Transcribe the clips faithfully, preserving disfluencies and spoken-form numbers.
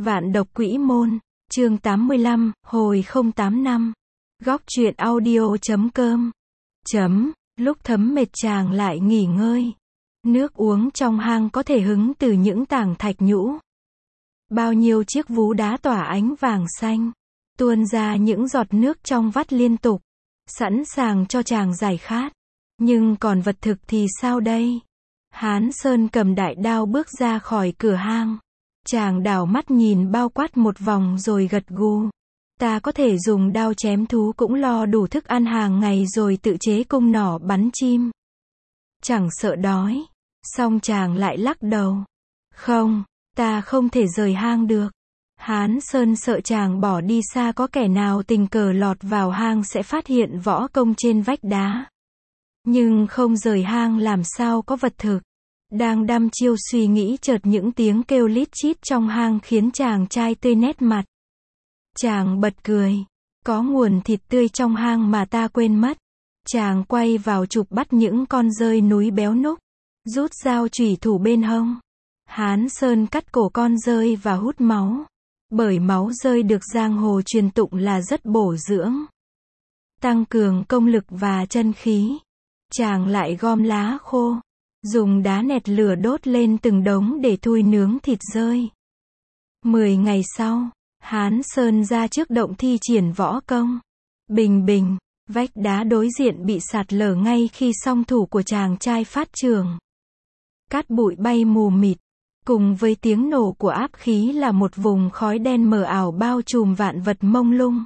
Vạn độc quỹ môn, chương tám mươi lăm, hồi không tám năm. Góc truyện audio chấm com. Chấm, lúc thấm mệt chàng lại nghỉ ngơi. Nước uống trong hang có thể hứng từ những tảng thạch nhũ. Bao nhiêu chiếc vú đá tỏa ánh vàng xanh, tuôn ra những giọt nước trong vắt liên tục, sẵn sàng cho chàng giải khát. Nhưng còn vật thực thì sao đây? Hán Sơn cầm đại đao bước ra khỏi cửa hang. Chàng đảo mắt nhìn bao quát một vòng rồi gật gù. Ta có thể dùng đao chém thú cũng lo đủ thức ăn hàng ngày rồi tự chế cung nỏ bắn chim. Chẳng sợ đói. Xong chàng lại lắc đầu. Không, ta không thể rời hang được. Hán Sơn sợ chàng bỏ đi xa có kẻ nào tình cờ lọt vào hang sẽ phát hiện võ công trên vách đá. Nhưng không rời hang làm sao có vật thực. Đang đăm chiêu suy nghĩ chợt những tiếng kêu lít chít trong hang khiến chàng trai tươi nét mặt. Chàng bật cười. Có nguồn thịt tươi trong hang mà ta quên mất. Chàng quay vào chụp bắt những con dơi núi béo núc. Rút dao chủy thủ bên hông. Hán Sơn cắt cổ con dơi và hút máu. Bởi máu dơi được giang hồ truyền tụng là rất bổ dưỡng, tăng cường công lực và chân khí. Chàng lại gom lá khô, dùng đá nẹt lửa đốt lên từng đống để thui nướng thịt dơi. Mười ngày sau, Hán Sơn ra trước động thi triển võ công. Bình bình, vách đá đối diện bị sạt lở ngay khi song thủ của chàng trai phát trường. Cát bụi bay mù mịt, cùng với tiếng nổ của áp khí là một vùng khói đen mờ ảo bao trùm vạn vật mông lung.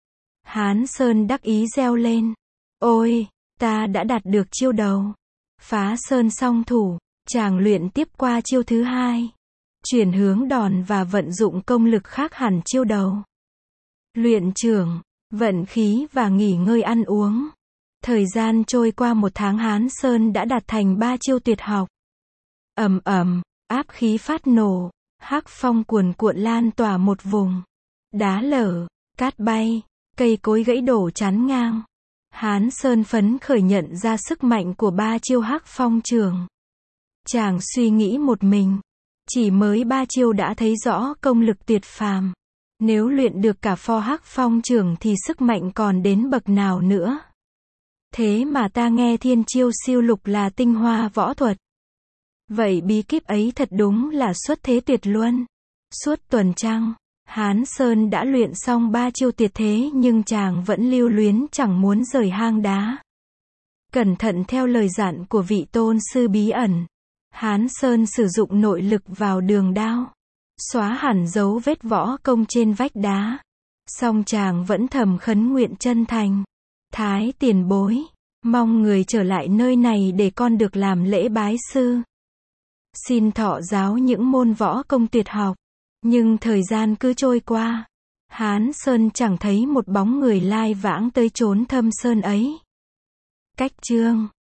Hán Sơn đắc ý reo lên. Ôi, ta đã đạt được chiêu đầu. Phá sơn song thủ, chàng luyện tiếp qua chiêu thứ hai. Chuyển hướng đòn và vận dụng công lực khác hẳn chiêu đầu. Luyện trưởng, vận khí và nghỉ ngơi ăn uống. Thời gian trôi qua một tháng Hán Sơn đã đạt thành ba chiêu tuyệt học. Ầm ầm, áp khí phát nổ, hắc phong cuồn cuộn lan tỏa một vùng. Đá lở, cát bay, cây cối gãy đổ chắn ngang. Hán Sơn phấn khởi nhận ra sức mạnh của ba chiêu hắc phong trường. Chàng suy nghĩ một mình. Chỉ mới ba chiêu đã thấy rõ công lực tuyệt phàm. Nếu luyện được cả pho hắc phong trường thì sức mạnh còn đến bậc nào nữa. Thế mà ta nghe thiên chiêu siêu lục là tinh hoa võ thuật. Vậy bí kíp ấy thật đúng là xuất thế tuyệt luân. Suốt tuần trăng, Hán Sơn đã luyện xong ba chiêu tuyệt thế nhưng chàng vẫn lưu luyến chẳng muốn rời hang đá. Cẩn thận theo lời dặn của vị tôn sư bí ẩn, Hán Sơn sử dụng nội lực vào đường đao, xóa hẳn dấu vết võ công trên vách đá. Song chàng vẫn thầm khấn nguyện chân thành. Thái tiền bối, mong người trở lại nơi này để con được làm lễ bái sư. Xin thọ giáo những môn võ công tuyệt học. Nhưng thời gian cứ trôi qua. Hán Sơn chẳng thấy một bóng người lai vãng tới chốn thâm sơn ấy. Cách chương